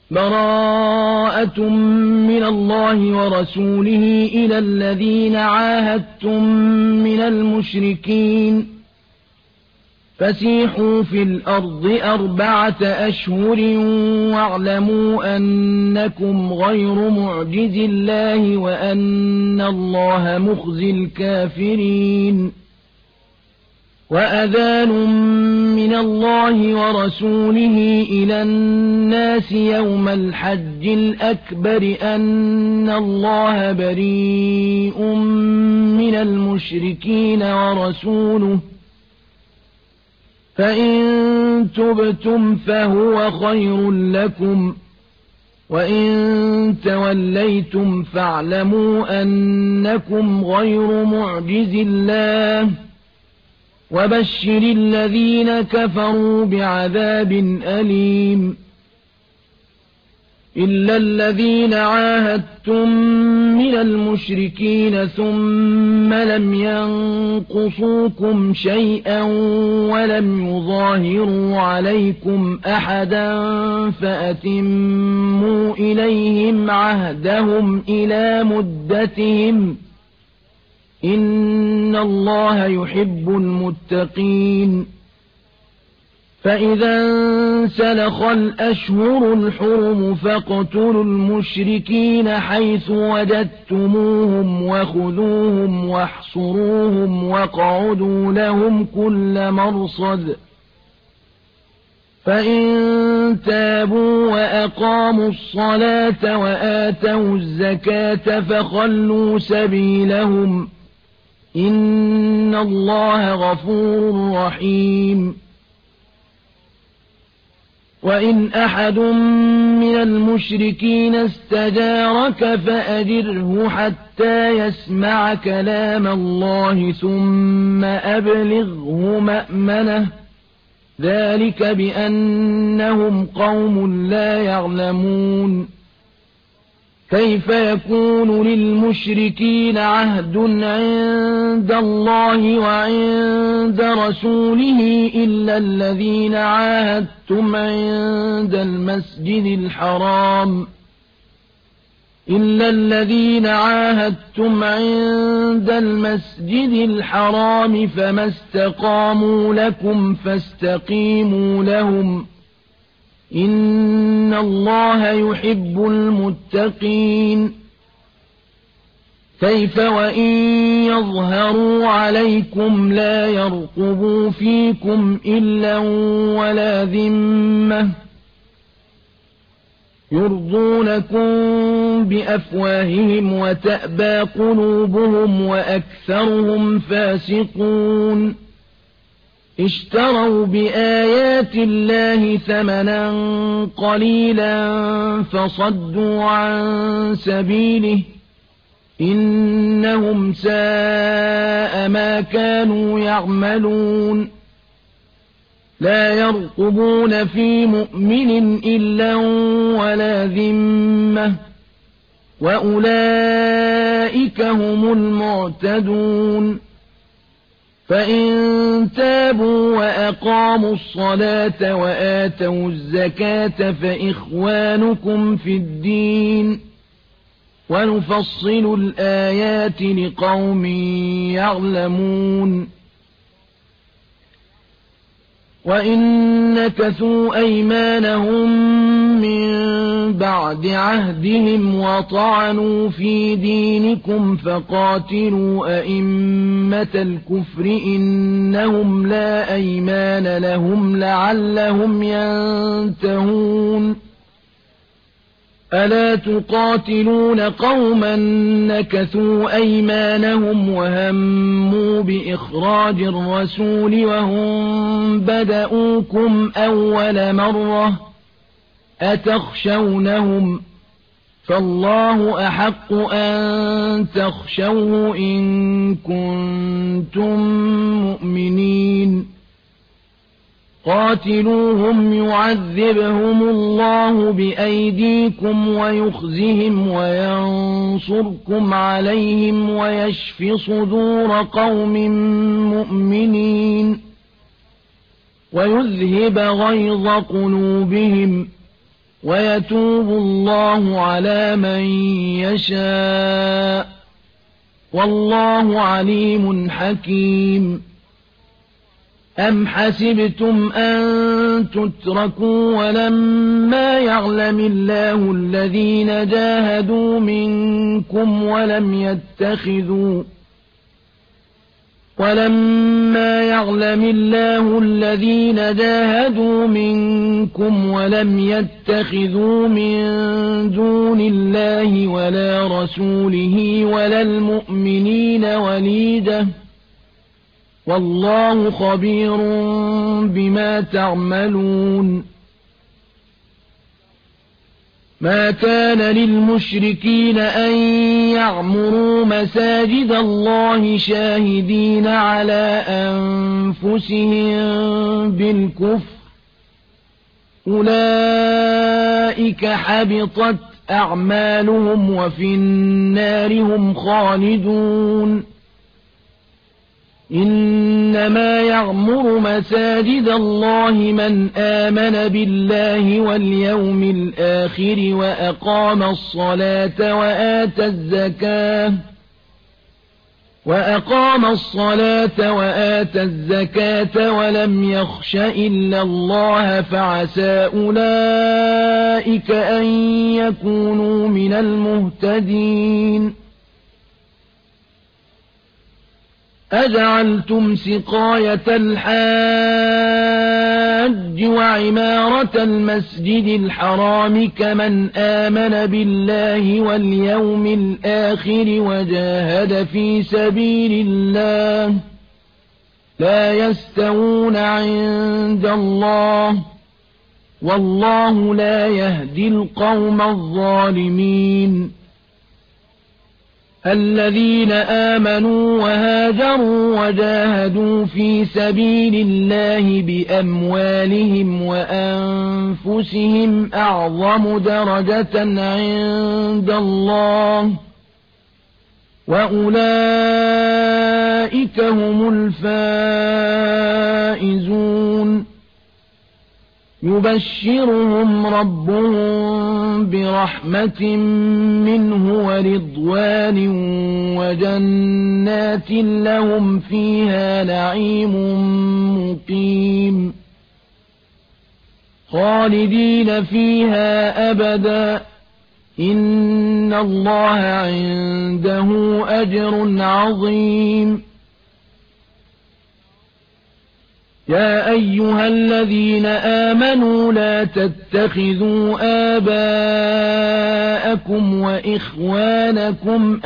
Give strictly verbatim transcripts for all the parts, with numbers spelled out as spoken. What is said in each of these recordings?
براءة من الله ورسوله إلى الذين عاهدتم من المشركين فسيحوا في الأرض أربعة أشهر واعلموا أنكم غير معجز الله وأن الله مخزي الكافرين وأذان من الله ورسوله إلى الناس يوم الحج الأكبر أن الله بريء من المشركين ورسوله فإن تبتم فهو خير لكم وإن توليتم فاعلموا أنكم غير معجز الله وبشر الذين كفروا بعذاب أليم إلا الذين عاهدتم من المشركين ثم لم ينقصوكم شيئا ولم يظاهروا عليكم أحدا فأتموا إليهم عهدهم إلى مدتهم إن الله يحب المتقين فإذا انسلخ الأشهر الحرم فاقتلوا المشركين حيث وجدتموهم وخذوهم واحصروهم واقعدوا لهم كل مرصد فإن تابوا وأقاموا الصلاة وآتوا الزكاة فخلوا سبيلهم إن الله غفور رحيم وإن أحد من المشركين استجارك فأجره حتى يسمع كلام الله ثم أبلغه مأمنه ذلك بأنهم قوم لا يعلمون كيف يكون للمشركين عهد عند الله وعند رسوله إلا الذين عاهدتم عند المسجد الحرام إلا الذين عاهدتم عند المسجد الحرام فما استقاموا لكم فاستقيموا لهم إن الله يحب المتقين كيف وإن يظهروا عليكم لا يرقبوا فيكم إلا ولا ذمة يرضونكم بأفواههم وتأبى قلوبهم وأكثرهم فاسقون اشتروا بآيات الله ثمنا قليلا فصدوا عن سبيله إنهم ساء ما كانوا يعملون لا يرقبون في مؤمن إلا ولا ذمة وأولئك هم المعتدون فإن تابوا وأقاموا الصلاة وآتوا الزكاة فإخوانكم في الدين ونفصل الآيات لقوم يعلمون وإن نكثوا أيمانهم من بعد عهدهم وطعنوا في دينكم فقاتلوا أئمة الكفر إنهم لا أيمان لهم لعلهم ينتهون ألا تقاتلون قوما نكثوا أيمانهم وهموا بإخراج الرسول وهم بدؤوكم أول مرة أتخشونهم فالله أحق أن تخشوه إن كنتم مؤمنين قاتلوهم يعذبهم الله بأيديكم ويخزهم وينصركم عليهم ويشف صدور قوم مؤمنين ويذهب غيظ قلوبهم ويتوب الله على من يشاء والله عليم حكيم أم حسبتم أن تتركوا ولما يعلم الله الذين جاهدوا منكم ولم يتخذوا ولما يعلم الله الذين جاهدوا منكم ولم يتخذوا من دون الله ولا رسوله ولا المؤمنين وليجة والله خبير بما تعملون ما كان للمشركين أن يعمروا مساجد الله شاهدين على أنفسهم بالكفر أولئك حبطت أعمالهم وفي النار هم خالدون إنما يعمر مساجد الله من آمن بالله واليوم الآخر وأقام الصلاة وآتى الزكاة وأقام الصلاة وآتى الزكاة ولم يخش إلا الله فعسى أولئك أن يكونوا من المهتدين أجعلتم سقاية الحاج وعمارة المسجد الحرام كمن آمن بالله واليوم الآخر وجاهد في سبيل الله لا يستوون عند الله والله لا يهدي القوم الظالمين الذين آمنوا وهاجروا وجاهدوا في سبيل الله بأموالهم وأنفسهم أعظم درجة عند الله وأولئك هم الفائزون يبشرهم ربهم برحمة منه ورضوان وجنات لهم فيها نعيم مقيم خالدين فيها أبدا إن الله عنده أجر عظيم يا أيها الذين آمنوا لا تتخذوا آباءكم وإخوانكم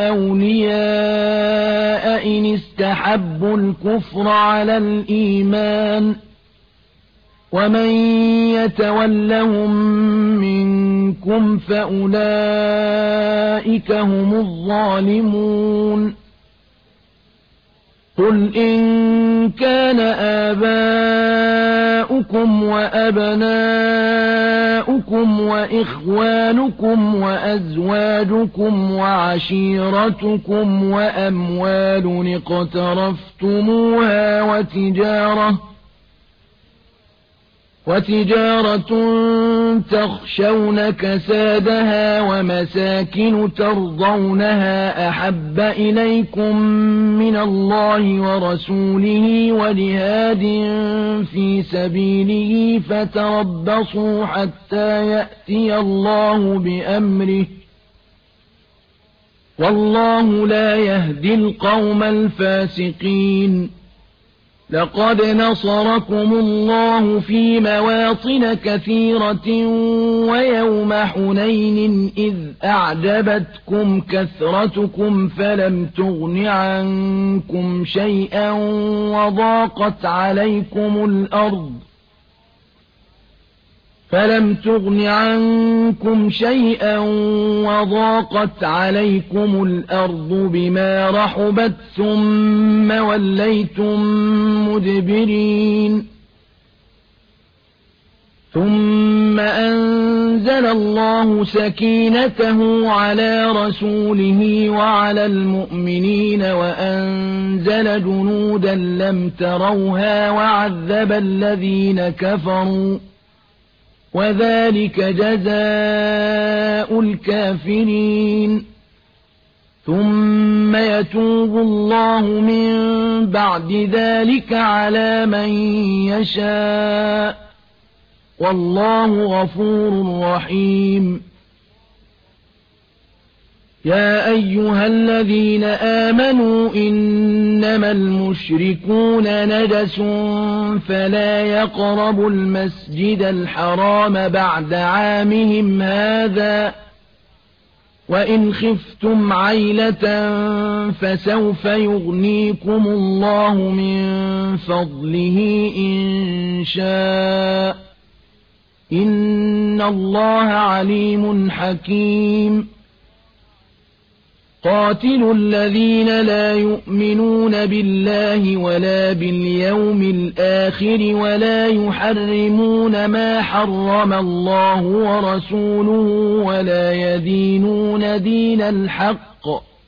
أولياء إن استحبوا الكفر على الإيمان ومن يتولهم منكم فأولئك هم الظالمون قل إن كان آباؤكم وأبناؤكم وإخوانكم وأزواجكم وعشيرتكم وأموال اقترفتموها وتجارة وتجارة تخشون كسادها ومساكن ترضونها أحب إليكم من الله ورسوله وجهاد في سبيله فتربصوا حتى يأتي الله بأمره والله لا يهدي القوم الفاسقين لقد نصركم الله في مواطن كثيرة ويوم حنين إذ أعجبتكم كثرتكم فلم تغن عنكم شيئا وضاقت عليكم الأرض فلم تغن عنكم شيئا وضاقت عليكم الأرض بما رحبت ثم وليتم مدبرين ثم أنزل الله سكينته على رسوله وعلى المؤمنين وأنزل جنودا لم تروها وعذب الذين كفروا وذلك جزاء الكافرين ثم يتوب الله من بعد ذلك على من يشاء والله غفور رحيم يا أيها الذين آمنوا إنما المشركون نجس فلا يقربوا المسجد الحرام بعد عامهم هذا وإن خفتم عيلة فسوف يغنيكم الله من فضله إن شاء إن الله عليم حكيم قاتلوا الذين لا يؤمنون بالله ولا باليوم الآخر ولا يحرمون ما حرم الله ورسوله ولا يدينون دين الحق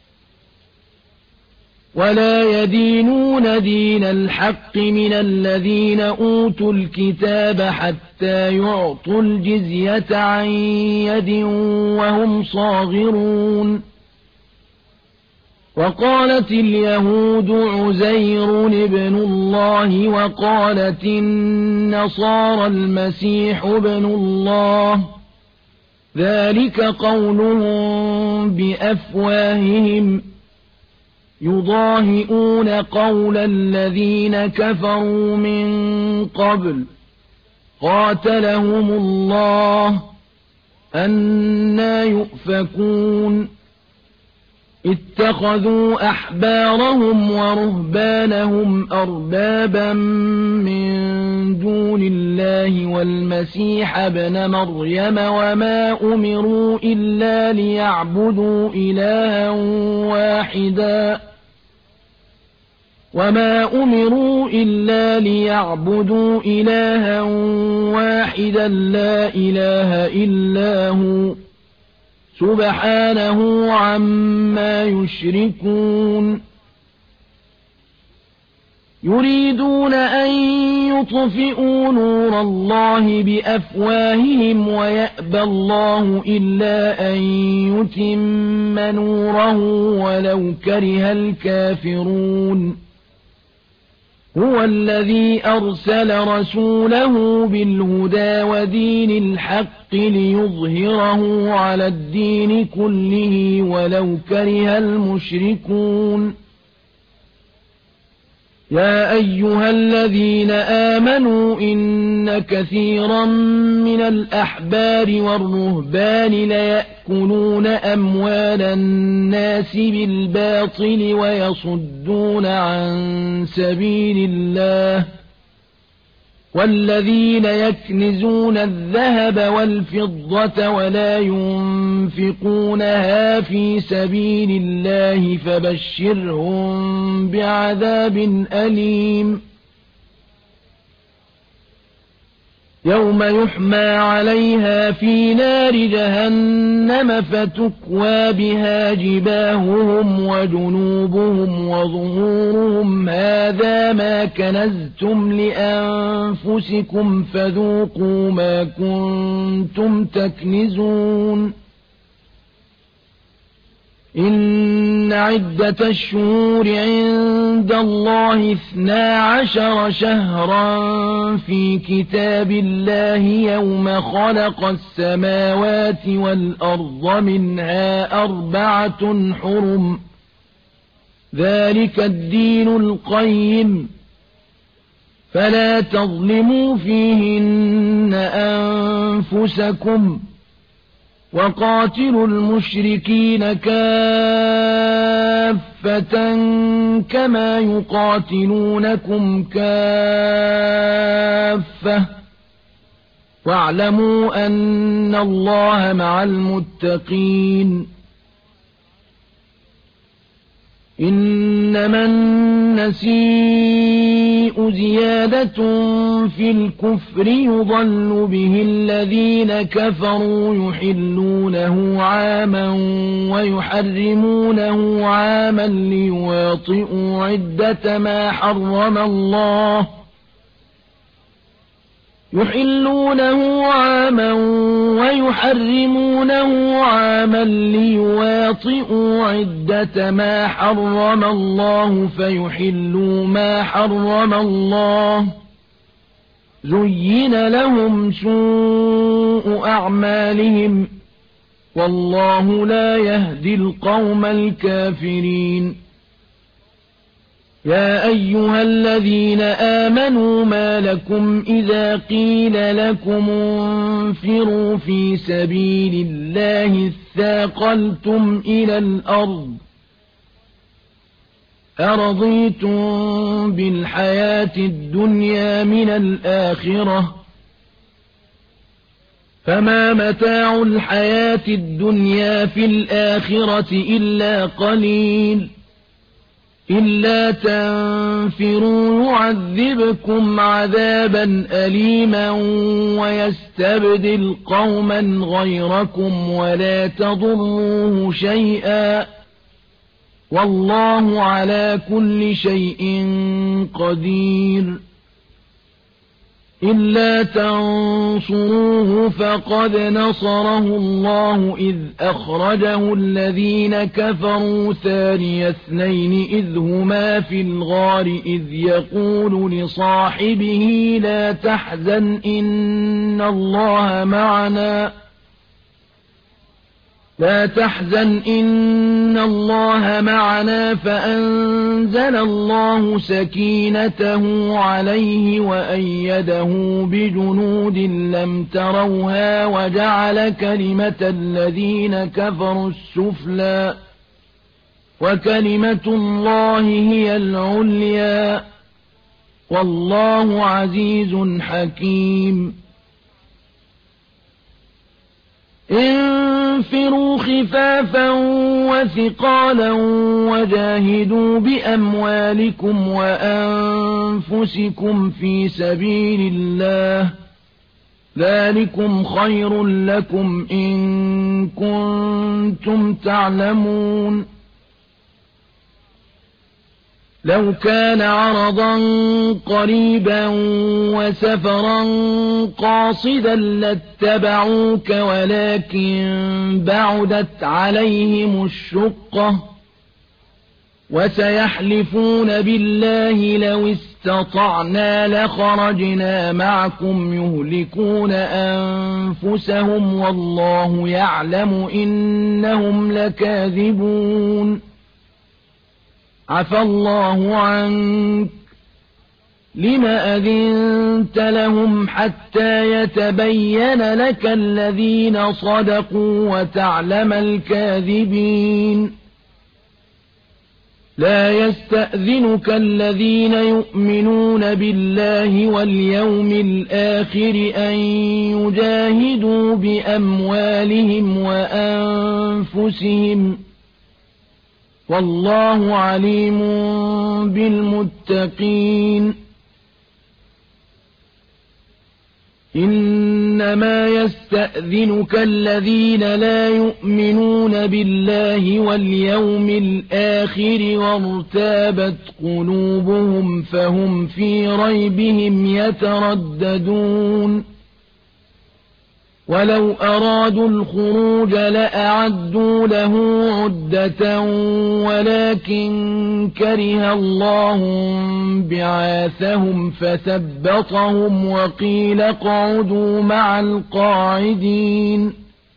ولا يدينون دين الحق من الذين أوتوا الكتاب حتى يعطوا الجزية عن يد وهم صاغرون وقالت اليهود عزير ابن الله وقالت النصارى المسيح ابن الله ذلك قولهم بأفواههم يضاهئون قول الذين كفروا من قبل قاتلهم الله أنى يؤفكون اتخذوا أحبارهم ورهبانهم أربابا من دون الله والمسيح ابن مريم وما أمروا إلا ليعبدوا إلها واحدا وما أمروا إلا ليعبدوا إلها واحدا لا إله إلا هو سبحانه عما يشركون يريدون أن يطفئوا نور الله بأفواههم ويأبى الله إلا أن يتم نوره ولو كره الكافرون هو الذي أرسل رسوله بالهدى ودين الحق ليظهره على الدين كله ولو كره المشركون يا أيها الذين آمنوا إن كثيرا من الأحبار والرهبان ليأكلون أموال الناس بالباطل ويصدون عن سبيل الله والذين يكنزون الذهب والفضة ولا ينفقونها في سبيل الله فبشرهم بعذاب أليم يوم يحمى عليها في نار جهنم فتكوى بها جباههم وجنوبهم وظهورهم هذا ما كنزتم لأنفسكم فذوقوا ما كنتم تكنزون إن عدة الشهور عند الله اثنا عشر شهرا في كتاب الله يوم خلق السماوات والأرض منها أربعة حرم ذلك الدين القيم فلا تظلموا فيهن أنفسكم وقاتلوا المشركين كافة كما يقاتلونكم كافة واعلموا أن الله مع المتقين إنما النسيء زيادة في الكفر يضل به الذين كفروا يحلونه عاما ويحرمونه عاما ليواطئوا عدة ما حرم الله يحلونه عاما ويحرمونه عاما ليواطئوا عدة ما حرم الله فيحلوا ما حرم الله زين لهم سوء أعمالهم والله لا يهدي القوم الكافرين يا أيها الذين آمنوا ما لكم إذا قيل لكم انفروا في سبيل الله اثاقلتم إلى الأرض أرضيتم بالحياة الدنيا من الآخرة فما متاع الحياة الدنيا في الآخرة إلا قليل إلا تنفروا يعذبكم عذابا أليما ويستبدل قوما غيركم ولا تضروه شيئا والله على كل شيء قدير إلا تنصروه فقد نصره الله إذ أخرجه الذين كفروا ثاني اثنين إذ هما في الغار إذ يقول لصاحبه لا تحزن إن الله معنا لا تحزن إن الله معنا فأنزل الله سكينته عليه وأيده بجنود لم تروها وجعل كلمة الذين كفروا السفلى وكلمة الله هي العليا والله عزيز حكيم انفروا خفافا وثقالا وجاهدوا بأموالكم وأنفسكم في سبيل الله ذلكم خير لكم إن كنتم تعلمون لو كان عرضا قريبا وسفرا قاصدا لاتبعوك ولكن بعدت عليهم الشقة وسيحلفون بالله لو استطعنا لخرجنا معكم يهلكون أنفسهم والله يعلم إنهم لكاذبون عفى الله عنك لم أذنت لهم حتى يتبين لك الذين صدقوا وتعلم الكاذبين لا يستأذنك الذين يؤمنون بالله واليوم الآخر أن يجاهدوا بأموالهم وأنفسهم والله عليم بالمتقين إنما يستأذنك الذين لا يؤمنون بالله واليوم الآخر وارتابت قلوبهم فهم في ريبهم يترددون ولو أرادوا الخروج لأعدوا له عدة ولكن كره الله بعاثهم فثبطهم وقيل اقعدوا مع القاعدين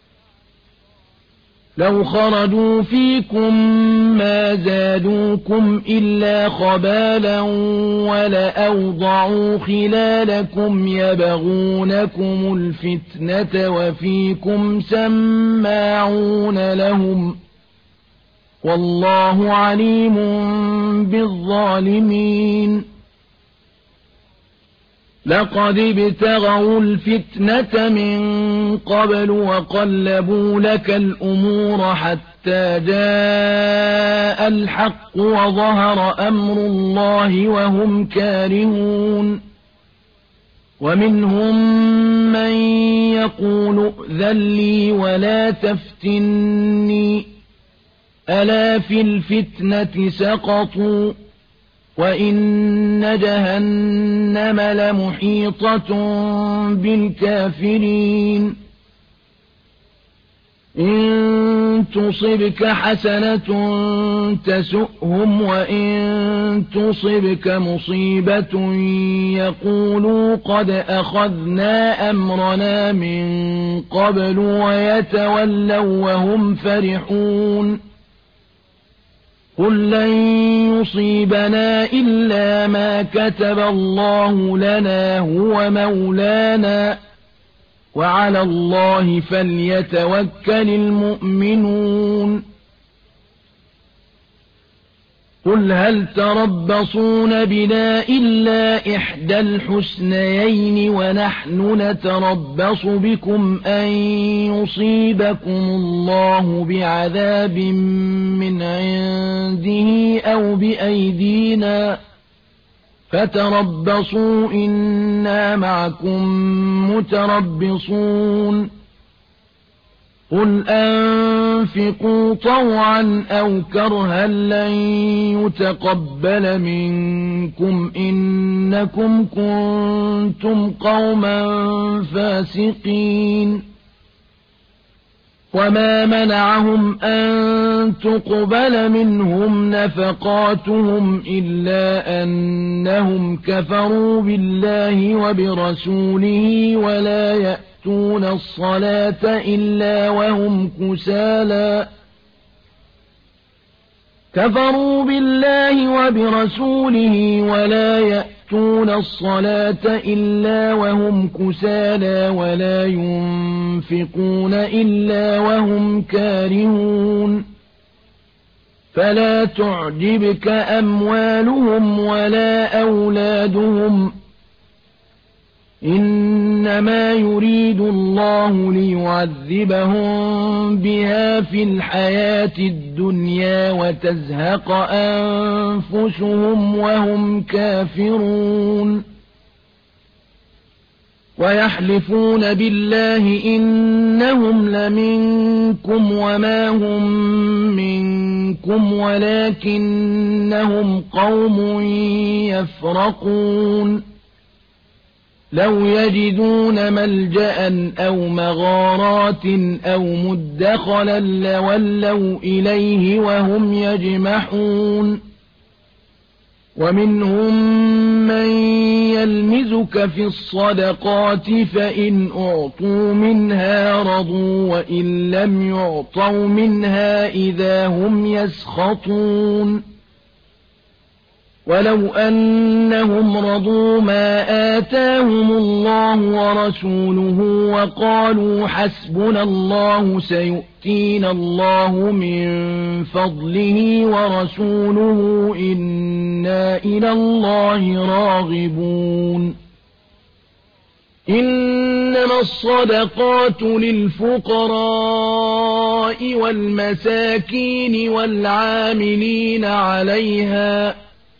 لو خرجوا فيكم ما زادوكم إلا خبالا ولأوضعوا خلالكم يبغونكم الفتنة وفيكم سماعون لهم والله عليم بالظالمين لقد ابتغوا الفتنة من قبل وقلبوا لك الأمور حتى جاء الحق وظهر أمر الله وهم كارهون ومنهم من يقول ائذن لي ولا تفتني ألا في الفتنة سقطوا وَإِنَّ جَهَنَّمَ لَمُحِيطَةٌ بِالْكَافِرِينَ إِن تُصِبْكَ حَسَنَةٌ تَسُؤْهُمْ وَإِن تُصِبْكَ مُصِيبَةٌ يَقُولُوا قَدْ أَخَذْنَا أَمْرَنَا مِن قَبْلُ وَيَتَوَلَّوْا وَهُمْ فَرِحُونَ قُل لَّن يُصِيبَنَا إِلَّا مَا كَتَبَ اللَّهُ لَنَا هُوَ مَوْلَانَا وَعَلَى اللَّهِ فَلْيَتَوَكَّلِ الْمُؤْمِنُونَ قُلْ هَلْ تَرَبَّصُونَ بِنَا إِلَّا إِحْدَى الْحُسْنَيَيْنِ وَنَحْنُ نَتَرَبَّصُ بِكُمْ أَن يُصِيبَكُمُ اللَّهُ بِعَذَابٍ مِّنْ عِندِهِ أَوْ بِأَيْدِينَا فَتَرَبَّصُوا إِنَّا مَعَكُمْ مُتَرَبِّصُونَ قُلْ أَنفِقُوا طَوْعًا أَوْ كَرْهًا لَّن يُتَقَبَّلَ مِنكُمْ إِنَّكُمْ كُنتُمْ قَوْمًا فَاسِقِينَ وَمَا مَنَعَهُمْ أَن تُقْبَلَ مِنْهُمْ نَفَقَاتُهُمْ إِلَّا أَنَّهُمْ كَفَرُوا بِاللَّهِ وَبِرَسُولِهِ وَلَا يَأْتُونَ الصَّلَاةَ إِلَّا وَهُمْ كُسَالَى كَفَرُوا بِاللَّهِ وَبِرَسُولِهِ وَلَا يَأْتُونَ الصَّلَاةَ إِلَّا وَهُمْ كُسَالَى وَلَا يُنفِقُونَ إِلَّا وَهُمْ كَارِهُونَ فَلَا تُعْجِبْكَ أَمْوَالُهُمْ وَلَا أَوْلَادُهُمْ إِنَّمَا يُرِيدُ اللَّهُ لِيُعَذِّبَهُم بِهَا فِي الْحَيَاةِ الدُّنْيَا وَتَزْهَقَ أَنفُسُهُمْ وَهُمْ كَافِرُونَ وَيَحْلِفُونَ بِاللَّهِ إِنَّهُمْ لَمِنكُمْ وَمَا هُمْ مِنكُمْ وَلَكِنَّهُمْ قَوْمٌ يَفْرَقُونَ لَوْ يَجِدُونَ مَلْجَأً أَوْ مَغَارَاتٍ أَوْ مُدَّخَلًا لَّوَلَّوْا إِلَيْهِ وَهُمْ يَجْمَحُونَ وَمِنْهُم مَّن يَلْمِزُكَ فِي الصَّدَقَاتِ فَإِنْ أُعْطُوا مِنْهَا رَضُوا وَإِن لَّمْ يُعْطَوْا مِنْهَا إِذَا هُمْ يَسْخَطُونَ وَلَوْ أَنَّهُمْ رَضُوا مَا آتَاهُمُ اللَّهُ وَرَسُولُهُ وَقَالُوا حَسْبُنَا اللَّهُ سَيُؤْتِينَا اللَّهُ مِن فَضْلِهِ وَرَسُولُهُ إِنَّا إِلَى اللَّهِ رَاغِبُونَ إِنَّمَا الصَّدَقَاتُ لِلْفُقَرَاءِ وَالْمَسَاكِينِ وَالْعَامِلِينَ عَلَيْهَا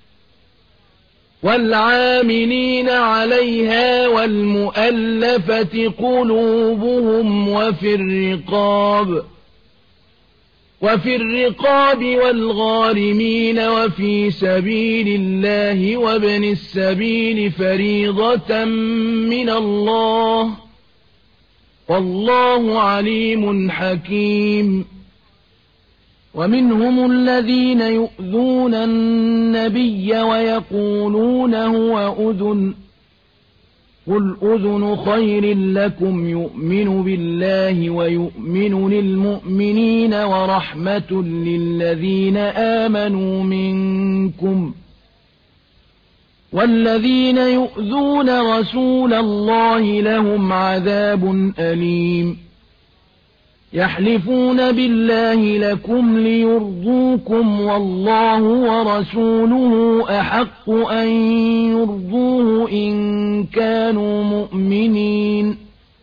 والعاملين عليها والمؤلفة قلوبهم وفي الرقاب وفي الرقاب والغارمين وفي سبيل الله وابن السبيل فريضة من الله والله عليم حكيم ومنهم الذين يؤذون النبي ويقولون هو أذن قل أذن خير لكم يؤمن بالله ويؤمن للمؤمنين ورحمة للذين آمنوا منكم والذين يؤذون رسول الله لهم عذاب أليم يحلفون بالله لكم ليرضوكم والله ورسوله أحق أن يرضوه إن كانوا مؤمنين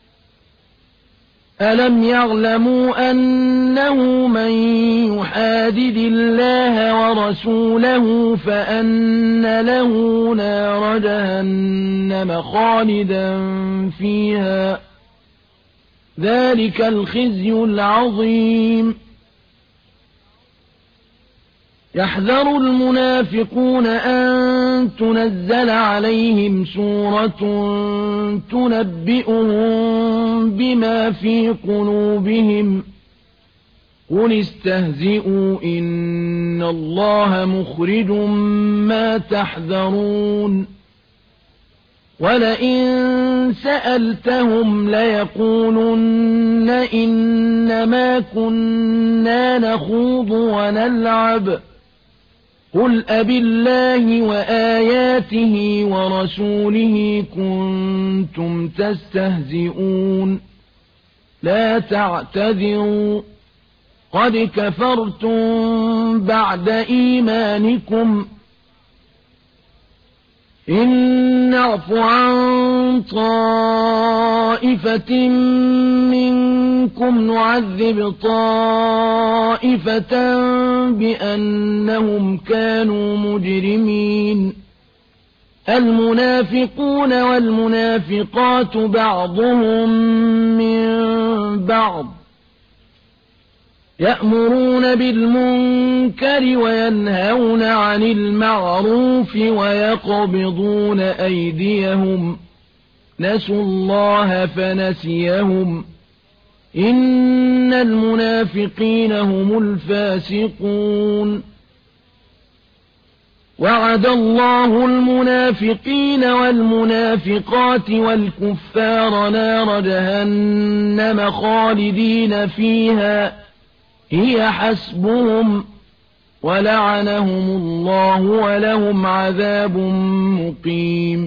ألم يعلموا أنه من يحادد الله ورسوله فأن له نار جهنم خالدا فيها ذلك الخزي العظيم يحذر المنافقون أن تنزل عليهم سورة تنبئهم بما في قلوبهم قل استهزئوا إن الله مخرج ما تحذرون ولئن سألتهم ليقولن إنما كنا نخوض ونلعب قل أبالله وآياته ورسوله كنتم تستهزئون لا تعتذروا قد كفرتم بعد إيمانكم إن نعف عن طائفة منكم نعذب طائفة بأنهم كانوا مجرمين المنافقون والمنافقات بعضهم من بعض يأمرون بالمنكر وينهون عن المعروف ويقبضون أيديهم نسوا الله فنسيهم إن المنافقين هم الفاسقون وعد الله المنافقين والمنافقات والكفار نار جهنم خالدين فيها هي حسبهم ولعنهم الله ولهم عذاب مقيم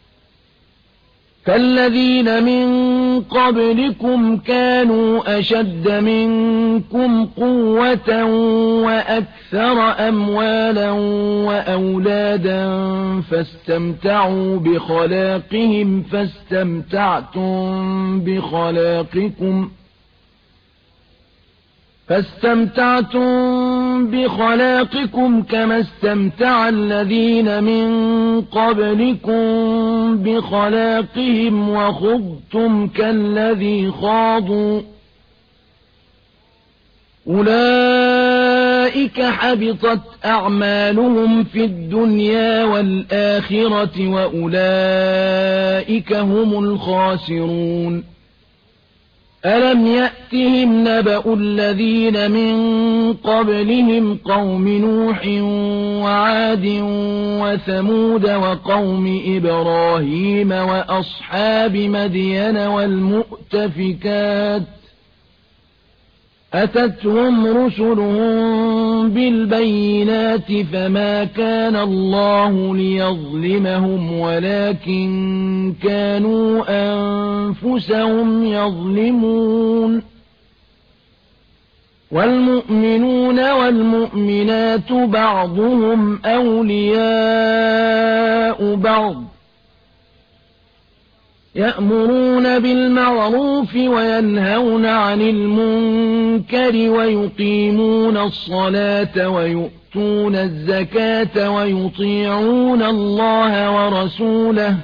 كالذين من قبلكم كانوا أشد منكم قوة وأكثر أموالا وأولادا فاستمتعوا بخلاقهم فاستمتعتم بخلاقكم فاستمتعتم بخلاقكم كما استمتع الذين من قبلكم بخلاقهم وخضتم كالذي خاضوا أولئك حبطت أعمالهم في الدنيا والآخرة وأولئك هم الخاسرون ألم يأتهم نبأ الذين من قبلهم قوم نوح وعاد وثمود وقوم إبراهيم وأصحاب مدين والمؤتفكات أتتهم رسلهم بالبينات فما كان الله ليظلمهم ولكن كانوا أنفسهم يظلمون والمؤمنون والمؤمنات بعضهم أولياء بعض يأمرون بالمعروف وينهون عن المنكر ويقيمون الصلاة ويؤتون الزكاة ويطيعون الله ورسوله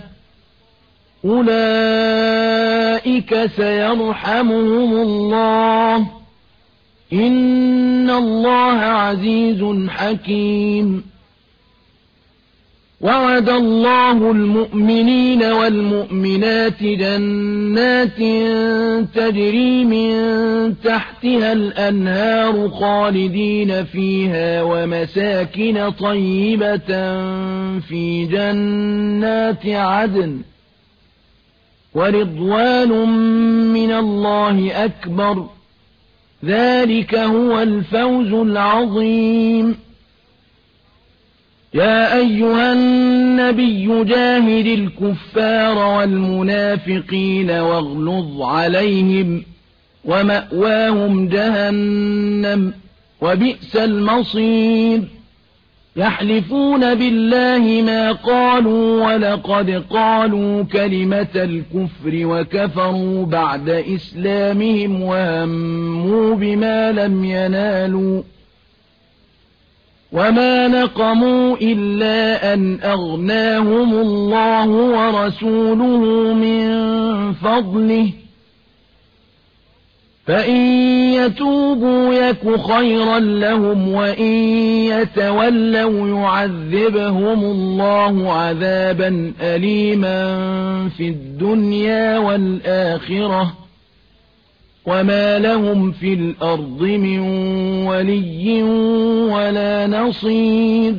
أولئك سيرحمهم الله إن الله عزيز حكيم وعد الله المؤمنين والمؤمنات جنات تجري من تحتها الأنهار خالدين فيها ومساكن طيبة في جنات عدن ورضوان من الله أكبر ذلك هو الفوز العظيم يا أيها النبي جاهد الكفار والمنافقين واغلظ عليهم ومأواهم جهنم وبئس المصير يحلفون بالله ما قالوا ولقد قالوا كلمة الكفر وكفروا بعد إسلامهم وهموا بما لم ينالوا وما نقموا إلا أن أغناهم الله ورسوله من فضله فإن يتوبوا يك خيرا لهم وإن يتولوا يعذبهم الله عذابا أليما في الدنيا والآخرة وما لهم في الأرض من ولي ولا نصير.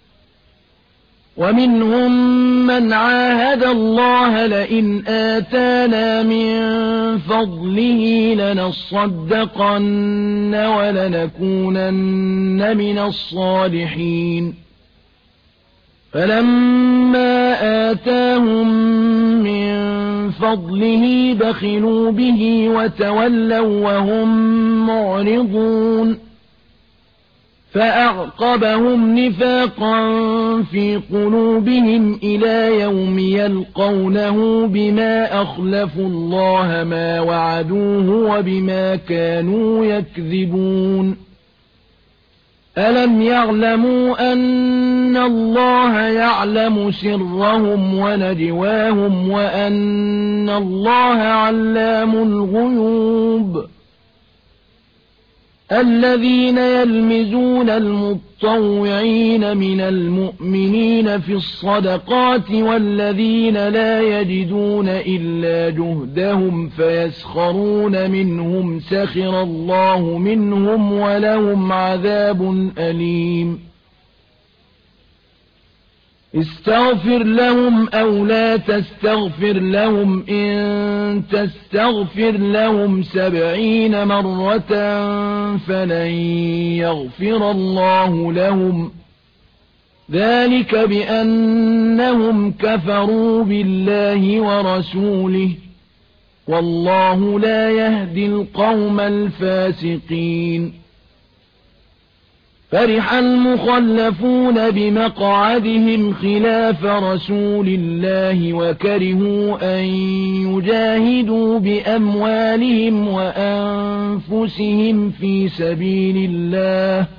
ومنهم من عاهد الله لئن آتانا من فضله لنصدقن ولنكونن من الصالحين. فلما آتاهم من فضله بخلوا به وتولوا وهم معرضون. فأعقبهم نفاقا في قلوبهم إلى يوم يلقونه بما أخلفوا الله ما وعدوه وبما كانوا يكذبون. ألم يعلموا أن الله يعلم سرهم ونجواهم وأن الله علام الغيوب. الذين يلمزون المطوعين من المؤمنين في الصدقات والذين لا يجدون إلا جهدهم فيسخرون منهم سخر الله منهم ولهم عذاب أليم. استغفر لهم أو لا تستغفر لهم إن تستغفر لهم سبعين مرة فلن يغفر الله لهم ذلك بأنهم كفروا بالله ورسوله والله لا يهدي القوم الفاسقين. فرح المخلفون بمقعدهم خلاف رسول الله وكرهوا أن يجاهدوا بأموالهم وأنفسهم في سبيل الله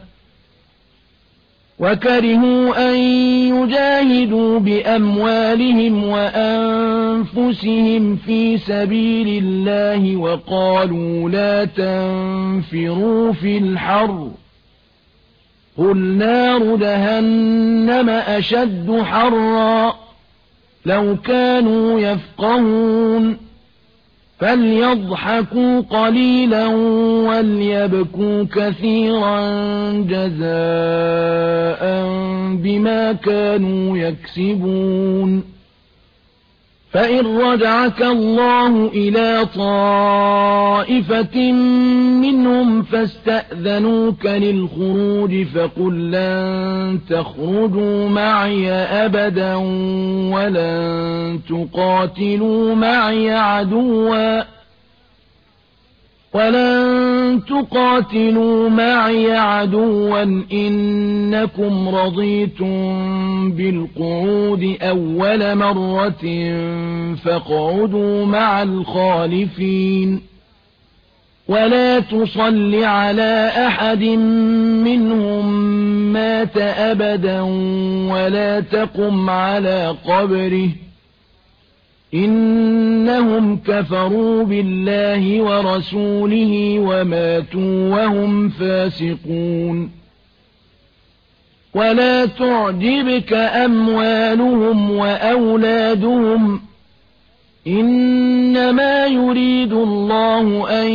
وكرهوا أن يجاهدوا بأموالهم وأنفسهم في سبيل الله وقالوا لا تنفروا في الحر قل نار جهنم أشد حرا لو كانوا يفقهون. فليضحكوا قليلا وليبكوا كثيرا جزاء بما كانوا يكسبون. فإن رجعك الله إلى طائفة منهم فاستأذنوك للخروج فقل لن تخرجوا معي أبدا ولن تقاتلوا معي عدوا ولن تقاتلوا معي عدوا إنكم رضيتم بالقعود أول مرة فاقعدوا مع الخالفين. ولا تصل على أحد منهم مات أبدا ولا تقم على قبره إنهم كفروا بالله ورسوله وماتوا وهم فاسقون. ولا تعجبك أموالهم وأولادهم إنما يريد الله أن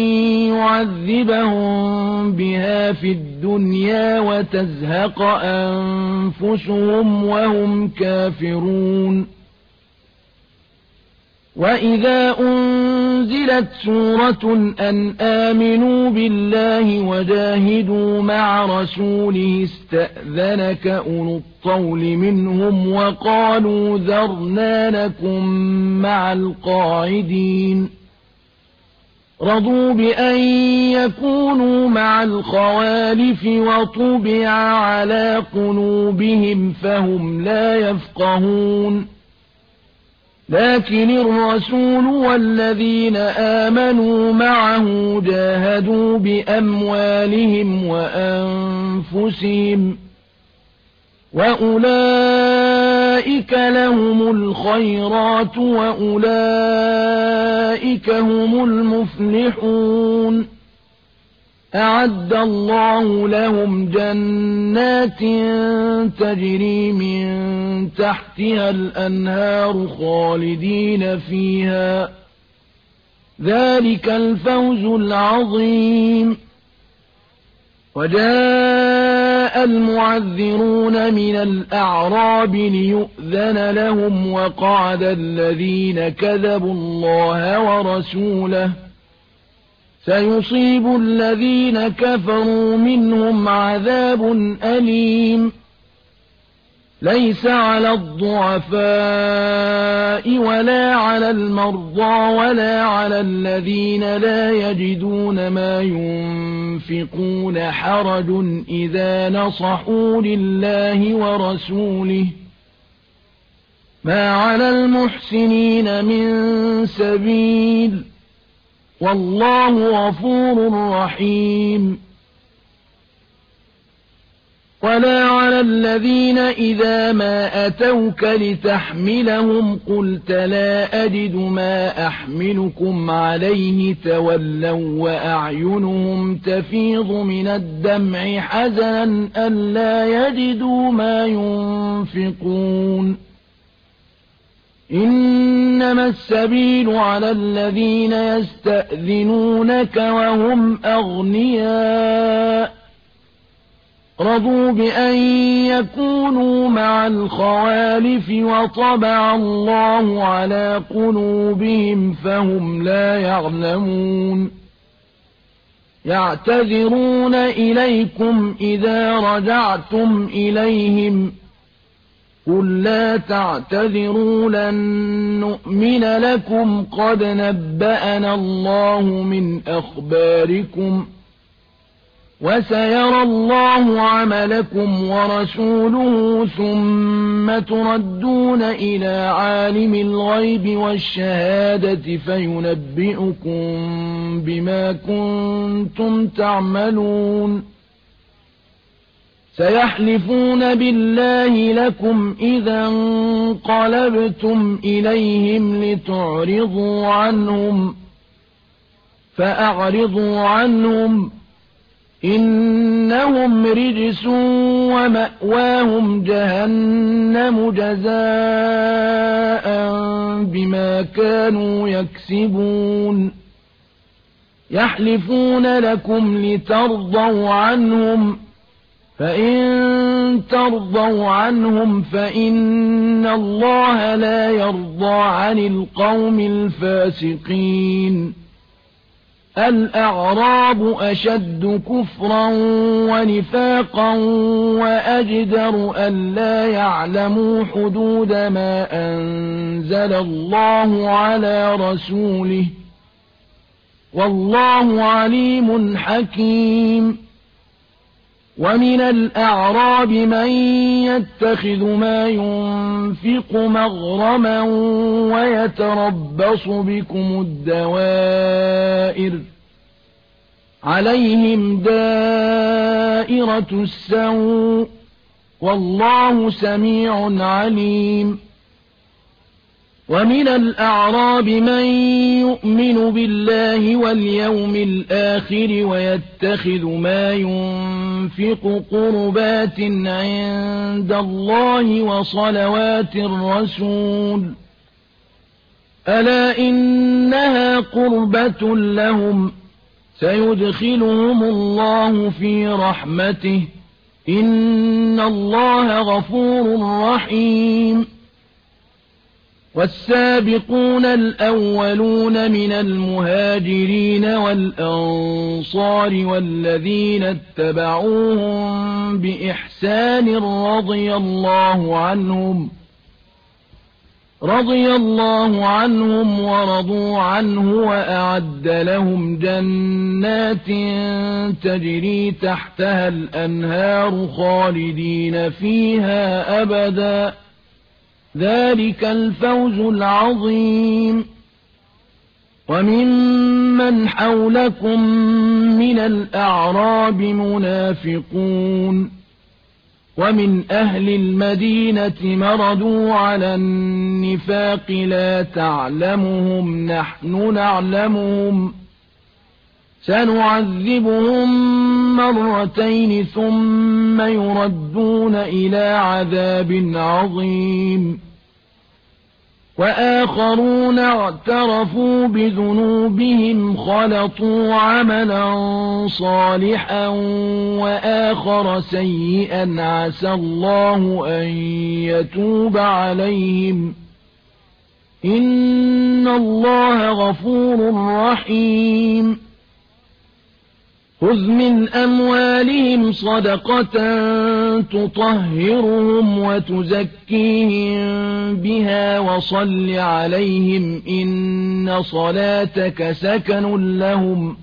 يعذبهم بها في الدنيا وتزهق أنفسهم وهم كافرون. وإذا أنزلت سورة أن آمنوا بالله وجاهدوا مع رسوله استأذنك أولو الطول منهم وقالوا ذرنا لكم مع القاعدين. رضوا بأن يكونوا مع الخوالف وطبع على قلوبهم فهم لا يفقهون. لكن الرسول والذين آمنوا معه جاهدوا بأموالهم وأنفسهم وأولئك لهم الخيرات وأولئك هم المفلحون. أعد الله لهم جنات تجري من تحتها الأنهار خالدين فيها، ذلك الفوز العظيم. وجاء المعذرون من الأعراب ليؤذن لهم، وقعد الذين كذبوا الله ورسوله، سيصيب الذين كفروا منهم عذاب أليم. ليس على الضعفاء ولا على المرضى ولا على الذين لا يجدون ما ينفقون حرج إذا نصحوا لله ورسوله، ما على المحسنين من سبيل، والله غفور رحيم. ولا على الذين إذا ما أتوك لتحملهم قلت لا أجد ما أحملكم عليه تولوا وأعينهم تفيض من الدمع حزنا ألا يجدوا ما ينفقون. إنما السبيل على الذين يستأذنونك وهم أغنياء، رضوا بأن يكونوا مع الخوالف وطبع الله على قلوبهم فهم لا يعلمون. يعتذرون إليكم إذا رجعتم إليهم، قل لا تعتذروا لن نؤمن لكم قد نبأنا الله من أخباركم، وسيرى الله عملكم ورسوله ثم تردون إلى عالم الغيب والشهادة فينبئكم بما كنتم تعملون. سيحلفون بالله لكم إذا انقلبتم إليهم لتعرضوا عنهم، فأعرضوا عنهم، إنهم رجس ومأواهم جهنم جزاء بما كانوا يكسبون. يحلفون لكم لترضوا عنهم، فإن ترضوا عنهم فإن الله لا يرضى عن القوم الفاسقين. الأعراب أشد كفرا ونفاقا وأجدر ألا يعلموا حدود ما أنزل الله على رسوله، والله عليم حكيم. ومن الأعراب من يتخذ ما ينفق مغرما ويتربص بكم الدوائر، عليهم دائرة السوء، والله سميع عليم. ومن الأعراب من يؤمن بالله واليوم الآخر ويتخذ ما ينفق قربات عند الله وصلوات الرسول، ألا إنها قربة لهم، سيدخلهم الله في رحمته، إن الله غفور رحيم. والسابقون الأولون من المهاجرين والأنصار والذين اتبعوهم بإحسان رضي الله عنهم رضي الله عنهم ورضوا عنه وأعد لهم جنات تجري تحتها الأنهار خالدين فيها أبدا، ذلك الفوز العظيم. وممن حولكم من الأعراب منافقون، ومن أهل المدينة مردوا على النفاق لا تعلمهم نحن نعلمهم، سنعذبهم مرتين ثم يردون إلى عذاب عظيم وآخرون اعترفوا بذنوبهم خلطوا عملا صالحا وآخر سيئا عسى الله أن يتوب عليهم إن الله غفور رحيم خذ من أموالهم صدقة تطهرهم وتزكيهم بها وصل عليهم إن صلاتك سكن لهم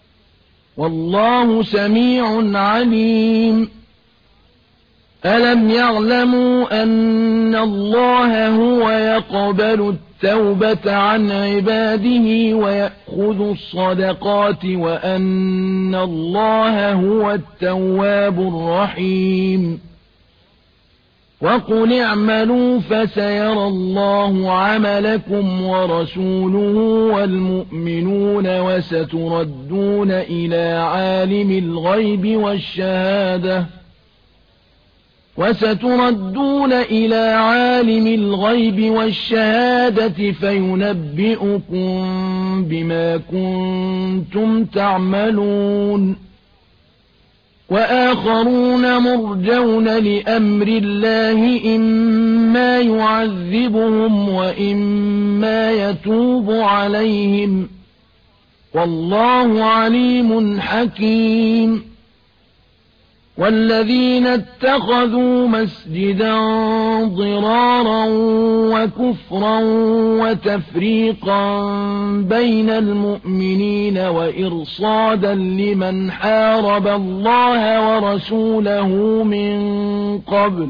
والله سميع عليم ألم يعلموا أن الله هو يقبل التوبة عن عباده ويأخذ الصدقات وأن الله هو التواب الرحيم وقل اعملوا فسيرى الله عملكم ورسوله والمؤمنون وستردون إلى عالم الغيب والشهادة وستردون إلى عالم الغيب والشهادة فينبئكم بما كنتم تعملون وآخرون مرجون لأمر الله إما يعذبهم وإما يتوب عليهم والله عليم حكيم والذين اتخذوا مسجدا ضرارا وكفرا وتفريقا بين المؤمنين وإرصادا لمن حارب الله ورسوله من قبل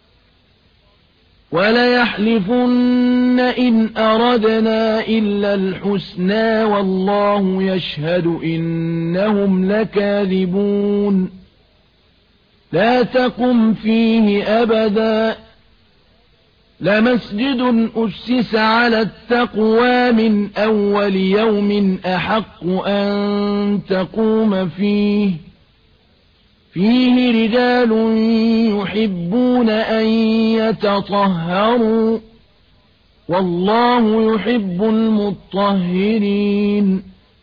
وليحلفن إن أردنا إلا الحسنى والله يشهد إنهم لكاذبون لا تقم فيه أبدا لمسجد أسس على التقوى من أول يوم أحق أن تقوم فيه فيه رجال يحبون أن يتطهروا والله يحب المطهرين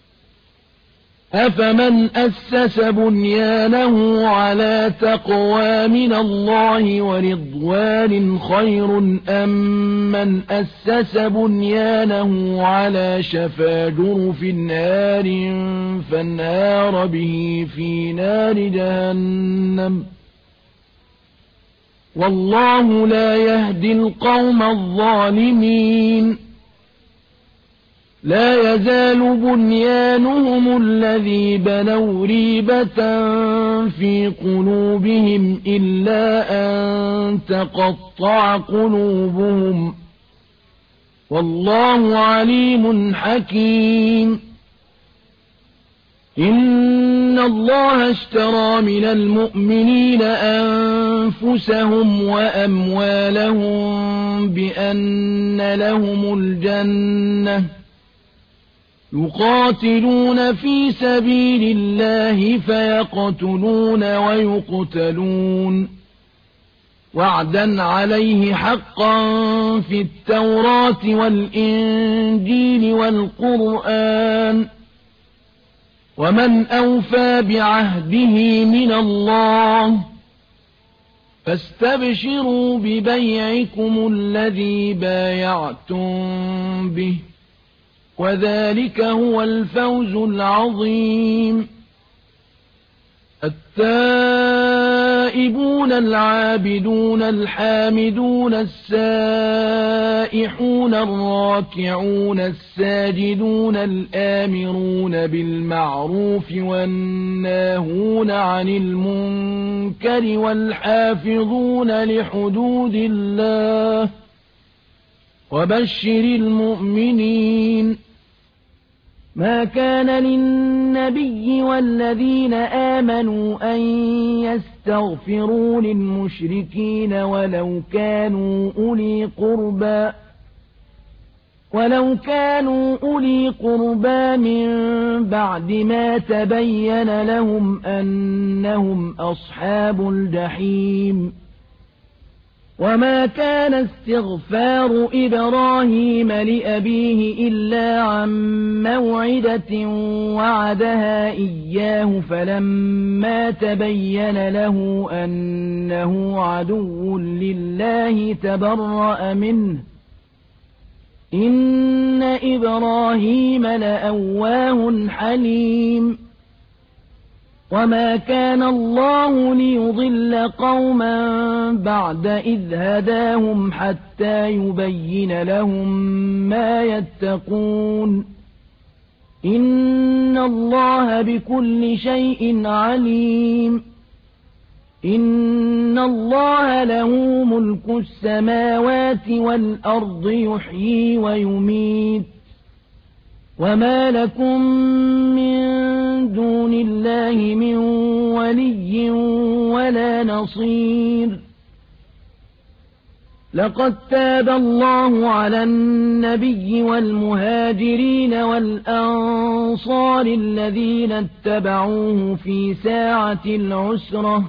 أفمن أسس بنيانه على تقوى من الله ورضوان خير أم من أسس بنيانه على شفا جرف نار فانهار به في نار جهنم والله لا يهدي القوم الظالمين لا يزال بنيانهم الذي بنوا ريبة في قلوبهم إلا أن تقطع قلوبهم والله عليم حكيم إن الله اشترى من المؤمنين أنفسهم وأموالهم بأن لهم الجنة يقاتلون في سبيل الله فيقتلون ويقتلون وعدا عليه حقا في التوراة والإنجيل والقرآن ومن أوفى بعهده من الله فاستبشروا ببيعكم الذي بايعتم به وذلك هو الفوز العظيم التائبون العابدون الحامدون السائحون الراكعون الساجدون الآمرون بالمعروف والناهون عن المنكر والحافظون لحدود الله وبشر المؤمنين ما كان للنبي والذين آمنوا أن يستغفروا للمشركين ولو كانوا أولي قربى ولو كانوا أولي قربى من بعد ما تبين لهم أنهم أصحاب الجحيم وما كان استغفار إبراهيم لأبيه إلا عن موعدة وعدها إياه فلما تبين له أنه عدو لله تبرأ منه إن إبراهيم لأواه حليم وما كان الله ليضل قوما بعد إذ هداهم حتى يبين لهم ما يتقون إن الله بكل شيء عليم إن الله له ملك السماوات والأرض يحيي ويميت وما لكم من دون الله من ولي ولا نصير لقد تاب الله على النبي والمهاجرين والأنصار الذين اتبعوه في ساعة العسرة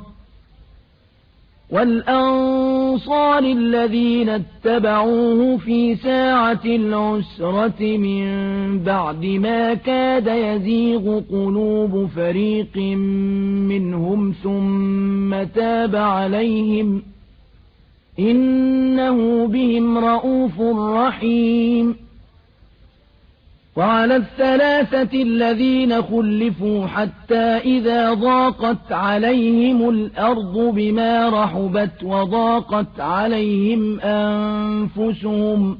والأنصار الذين اتبعوه في ساعة العسرة من بعد ما كاد يزيغ قلوب فريق منهم ثم تاب عليهم إنه بهم رءوف رحيم وعلى الثلاثة الذين خلفوا حتى إذا ضاقت عليهم الأرض بما رحبت وضاقت عليهم أنفسهم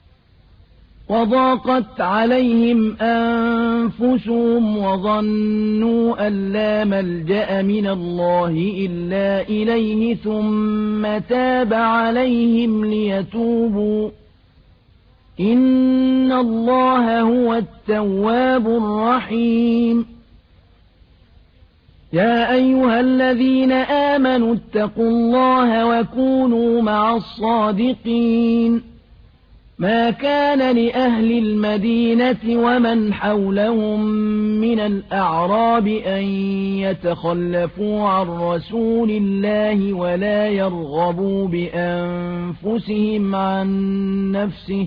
وضاقت عليهم أنفسهم وظنوا أن لا ملجأ من الله إلا إليه ثم تاب عليهم ليتوبوا إن الله هو التواب الرحيم يا أيها الذين آمنوا اتقوا الله وكونوا مع الصادقين ما كان لأهل المدينة ومن حولهم من الأعراب أن يتخلفوا عن رسول الله ولا يرغبوا بأنفسهم عن نفسه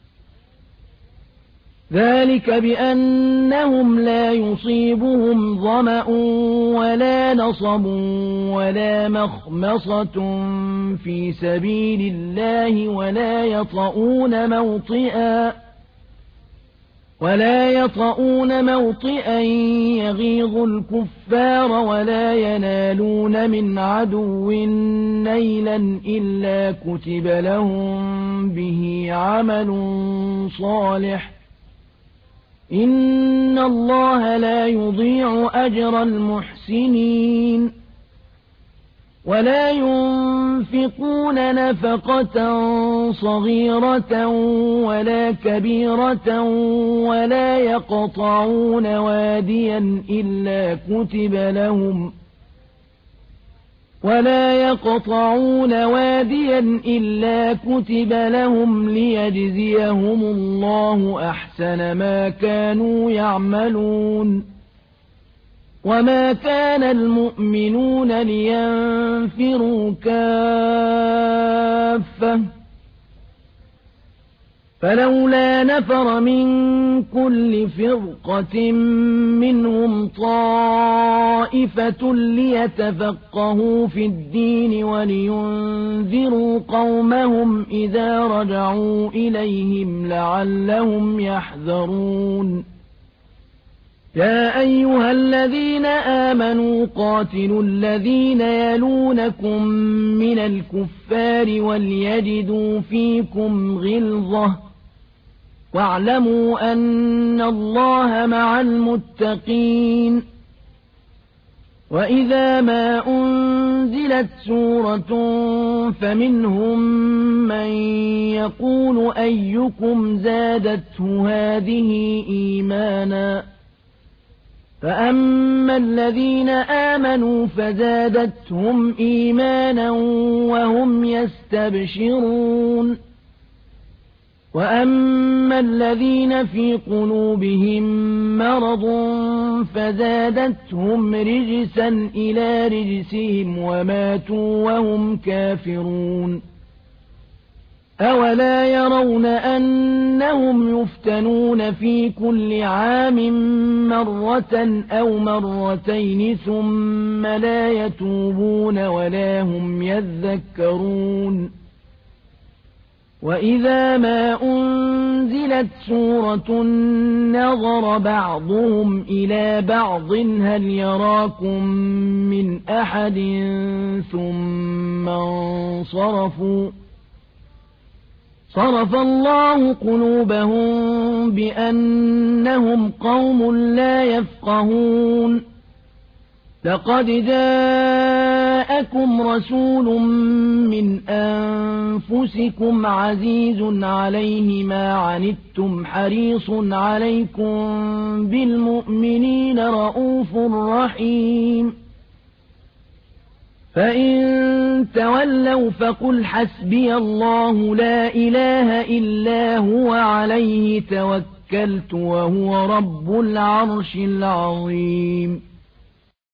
ذلك بأنهم لا يصيبهم ظمأ ولا نصب ولا مخمصة في سبيل الله ولا يطؤون موطئا ولا يطؤون موطئا يغيظ الكفار ولا ينالون من عدو نيلا إلا كتب لهم به عمل صالح إن الله لا يضيع أجر المحسنين ولا ينفقون نفقة صغيرة ولا كبيرة ولا يقطعون واديا إلا كتب لهم ولا يقطعون واديا إلا كتب لهم ليجزيهم الله أحسن ما كانوا يعملون وما كان المؤمنون لينفروا كافة فلولا نفر من كل فرقة منهم طائفة ليتفقهوا في الدين ولينذروا قومهم إذا رجعوا إليهم لعلهم يحذرون يا أيها الذين آمنوا قاتلوا الذين يلونكم من الكفار وليجدوا فيكم غلظة واعلموا أن الله مع المتقين وإذا ما أنزلت سورة فمنهم من يقول أيكم زادته هذه إيمانا فأما الذين آمنوا فزادتهم إيمانا وهم يستبشرون وأما الذين في قلوبهم مرض فزادتهم رجسا إلى رجسهم وماتوا وهم كافرون أولا يرون أنهم يفتنون في كل عام مرة أو مرتين ثم لا يتوبون ولا هم يذكرون وإذا ما أنزلت سورة نظر بعضهم إلى بعض هل يراكم من أحد ثم انصرفوا صرف الله قلوبهم بأنهم قوم لا يفقهون لقد جاءكم رسول من أنفسكم عزيز عليه ما عنتم حريص عليكم بالمؤمنين رءوف رحيم فإن تولوا فقل حسبي الله لا إله إلا هو عليه توكلت وهو رب العرش العظيم